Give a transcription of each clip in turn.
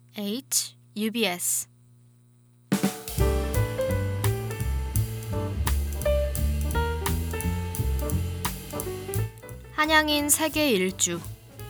UBS 한양인 세계 일주.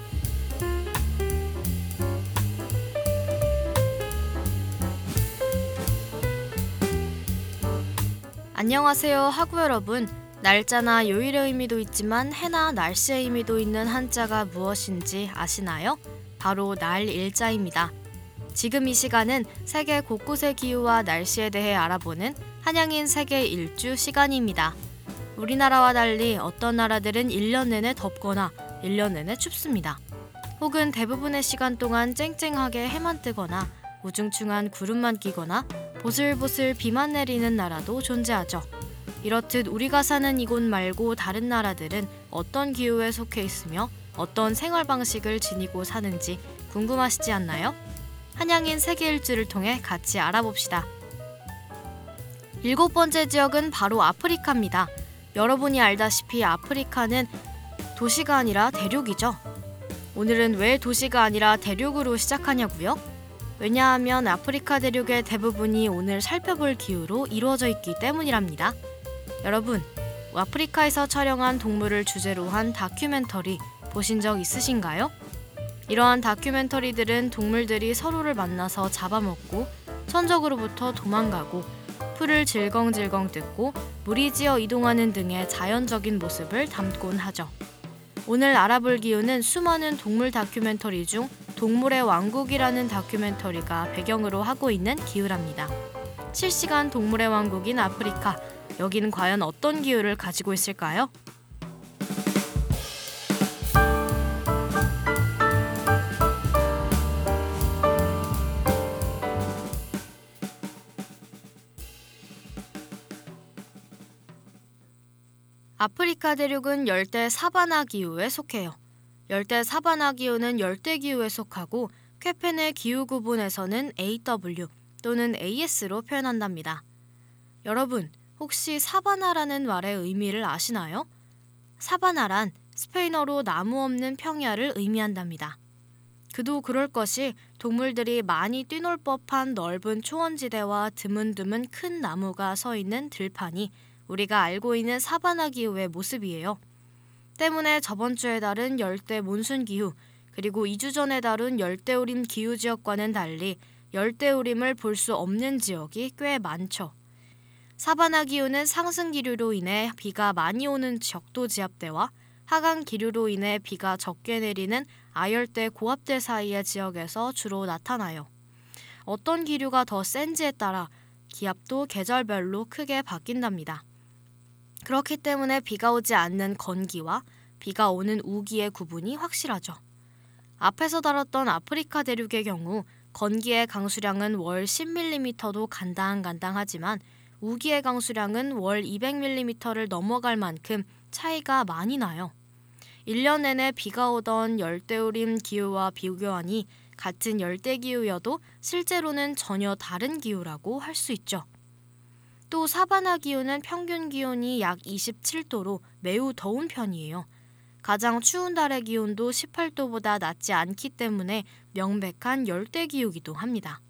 안녕하세요 하구 여러분. 날짜나 요일의 의미도 있지만 해나 날씨의 의미도 있는 한자가 무엇인지 아시나요? 바로 날 일자입니다. 지금 이 시간은 세계 곳곳의 기후와 날씨에 대해 알아보는 한양인 세계 일주 시간입니다. 우리나라와 달리 어떤 나라들은 1년 내내 덥거나 1년 내내 춥습니다. 혹은 대부분의 시간 동안 쨍쨍하게 해만 뜨거나 우중충한 구름만 끼거나 보슬보슬 비만 내리는 나라도 존재하죠. 이렇듯 우리가 사는 이곳 말고 다른 나라들은 어떤 기후에 속해 있으며 어떤 생활 방식을 지니고 사는지 궁금하시지 않나요? 한양인 세계 일주를 통해 같이 알아봅시다. 7번째 지역은 바로 아프리카입니다. 여러분이 알다시피 아프리카는 도시가 아니라 대륙이죠. 오늘은 왜 도시가 아니라 대륙으로 시작하냐고요? 왜냐하면 아프리카 대륙의 대부분이 오늘 살펴볼 기후로 이루어져 있기 때문이랍니다. 여러분, 아프리카에서 촬영한 동물을 주제로 한 다큐멘터리 보신 적 있으신가요? 이러한 다큐멘터리들은 동물들이 서로를 만나서 잡아먹고 천적으로부터 도망가고 풀을 질겅질겅 뜯고 무리지어 이동하는 등의 자연적인 모습을 담곤 하죠. 오늘 알아볼 기후는 수많은 동물 다큐멘터리 중 동물의 왕국이라는 다큐멘터리가 배경으로 하고 있는 기후랍니다. 실시간 동물의 왕국인 아프리카, 여기는 과연 어떤 기후를 가지고 있을까요? 아프리카 대륙은 열대 사바나 기후에 속해요. 열대 사바나 기후는 열대 기후에 속하고 쾌펜의 기후 구분에서는 AW 또는 AS로 표현한답니다. 여러분, 혹시 사바나라는 말의 의미를 아시나요? 사바나란 스페인어로 나무 없는 평야를 의미한답니다. 그도 그럴 것이 동물들이 많이 뛰놀 법한 넓은 초원지대와 드문드문 큰 나무가 서 있는 들판이 우리가 알고 있는 사바나 기후의 모습이에요. 때문에 저번 주에 다룬 열대 몬순 기후, 그리고 2주 전에 다룬 열대우림 기후 지역과는 달리 열대우림을 볼 수 없는 지역이 꽤 많죠. 사바나 기후는 상승 기류로 인해 비가 많이 오는 적도 지압대와 하강 기류로 인해 비가 적게 내리는 아열대 고압대 사이의 지역에서 주로 나타나요. 어떤 기류가 더 센지에 따라 기압도 계절별로 크게 바뀐답니다. 그렇기 때문에 비가 오지 않는 건기와 비가 오는 우기의 구분이 확실하죠. 앞에서 다뤘던 아프리카 대륙의 경우 건기의 강수량은 월 10mm도 간당간당하지만 우기의 강수량은 월 200mm를 넘어갈 만큼 차이가 많이 나요. 1년 내내 비가 오던 열대우림 기후와 비교하니 같은 열대기후여도 실제로는 전혀 다른 기후라고 할 수 있죠. 또 사바나 기후는 평균 기온이 약 27도로 매우 더운 편이에요. 가장 추운 달의 기온도 18도보다 낮지 않기 때문에 명백한 열대기후이기도 합니다.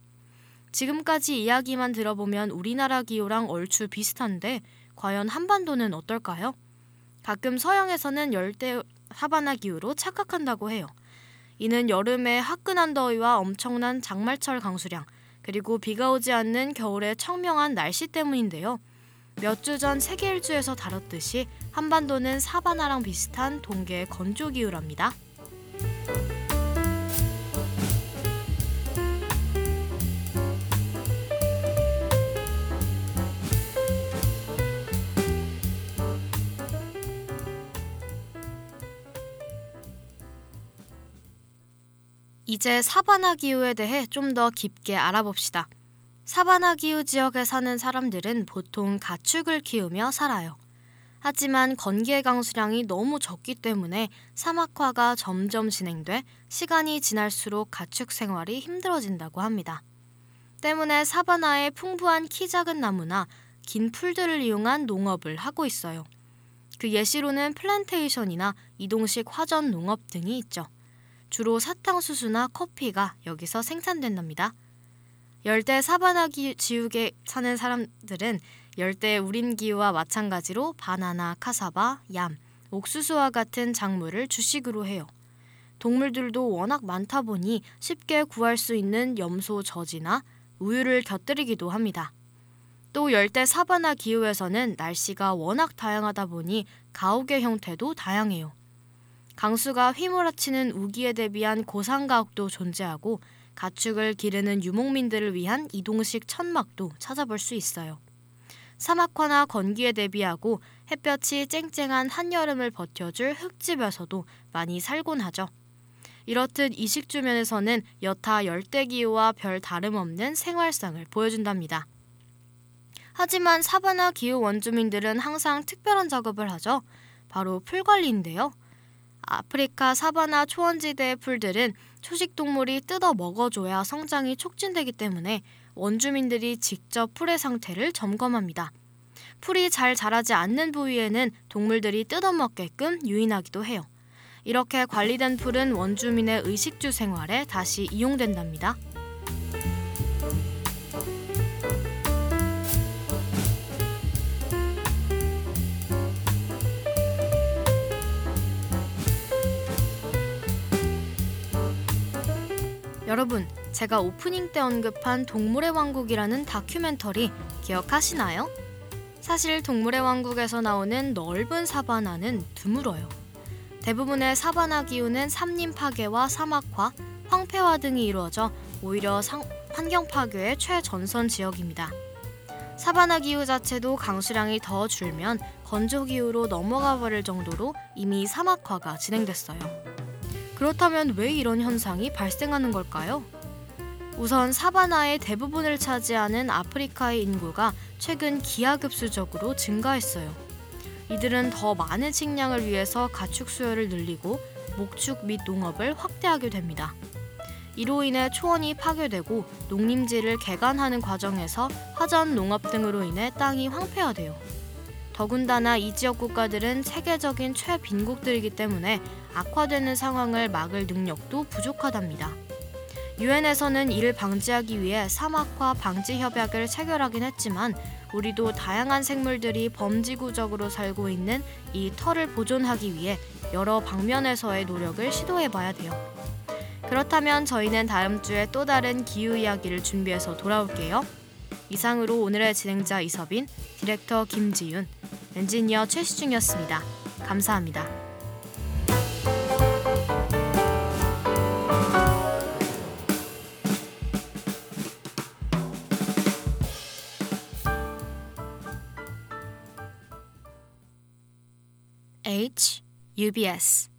지금까지 이야기만 들어보면 우리나라 기후랑 얼추 비슷한데 과연 한반도는 어떨까요? 가끔 서양에서는 열대 사바나 기후로 착각한다고 해요. 이는 여름의 화끈한 더위와 엄청난 장마철 강수량, 그리고 비가 오지 않는 겨울의 청명한 날씨 때문인데요. 몇 주 전 세계 일주에서 다뤘듯이 한반도는 사바나랑 비슷한 동계 건조 기후랍니다. 이제 사바나 기후에 대해 좀 더 깊게 알아봅시다. 사바나 기후 지역에 사는 사람들은 보통 가축을 키우며 살아요. 하지만 건기의 강수량이 너무 적기 때문에 사막화가 점점 진행돼 시간이 지날수록 가축 생활이 힘들어진다고 합니다. 때문에 사바나에 풍부한 키 작은 나무나 긴 풀들을 이용한 농업을 하고 있어요. 그 예시로는 플랜테이션이나 이동식 화전 농업 등이 있죠. 주로 사탕수수나 커피가 여기서 생산된답니다. 열대 사바나 지역에 사는 사람들은 열대 우림 기후와 마찬가지로 바나나, 카사바, 얌, 옥수수와 같은 작물을 주식으로 해요. 동물들도 워낙 많다 보니 쉽게 구할 수 있는 염소 젖이나 우유를 곁들이기도 합니다. 또 열대 사바나 기후에서는 날씨가 워낙 다양하다 보니 가옥의 형태도 다양해요. 강수가 휘몰아치는 우기에 대비한 고산가옥도 존재하고 가축을 기르는 유목민들을 위한 이동식 천막도 찾아볼 수 있어요. 사막화나 건기에 대비하고 햇볕이 쨍쨍한 한여름을 버텨줄 흙집에서도 많이 살곤 하죠. 이렇듯 이식주 면에서는 여타 열대기후와 별 다름없는 생활상을 보여준답니다. 하지만 사바나 기후 원주민들은 항상 특별한 작업을 하죠. 바로 풀 관리인데요. 아프리카 사바나 초원지대의 풀들은 초식동물이 뜯어 먹어줘야 성장이 촉진되기 때문에 원주민들이 직접 풀의 상태를 점검합니다. 풀이 잘 자라지 않는 부위에는 동물들이 뜯어먹게끔 유인하기도 해요. 이렇게 관리된 풀은 원주민의 의식주 생활에 다시 이용된답니다. 여러분, 제가 오프닝 때 언급한 동물의 왕국이라는 다큐멘터리 기억하시나요? 사실 동물의 왕국에서 나오는 넓은 사바나는 드물어요. 대부분의 사바나 기후는 산림 파괴와 사막화, 황폐화 등이 이루어져 오히려 환경 파괴의 최전선 지역입니다. 사바나 기후 자체도 강수량이 더 줄면 건조 기후로 넘어가 버릴 정도로 이미 사막화가 진행됐어요. 그렇다면 왜 이런 현상이 발생하는 걸까요? 우선 사바나의 대부분을 차지하는 아프리카의 인구가 최근 기하급수적으로 증가했어요. 이들은 더 많은 식량을 위해서 가축 수요를 늘리고 목축 및 농업을 확대하게 됩니다. 이로 인해 초원이 파괴되고 농림지를 개간하는 과정에서 화전 농업 등으로 인해 땅이 황폐화돼요. 더군다나 이 지역 국가들은 세계적인 최빈국들이기 때문에 악화되는 상황을 막을 능력도 부족하답니다. 유엔에서는 이를 방지하기 위해 사막화 방지 협약을 체결하긴 했지만 우리도 다양한 생물들이 범지구적으로 살고 있는 이 터를 보존하기 위해 여러 방면에서의 노력을 시도해봐야 돼요. 그렇다면 저희는 다음 주에 또 다른 기후 이야기를 준비해서 돌아올게요. 이상으로 오늘의 진행자 이서빈, 디렉터 김지윤, 엔지니어 최시중이었습니다. 감사합니다. UBS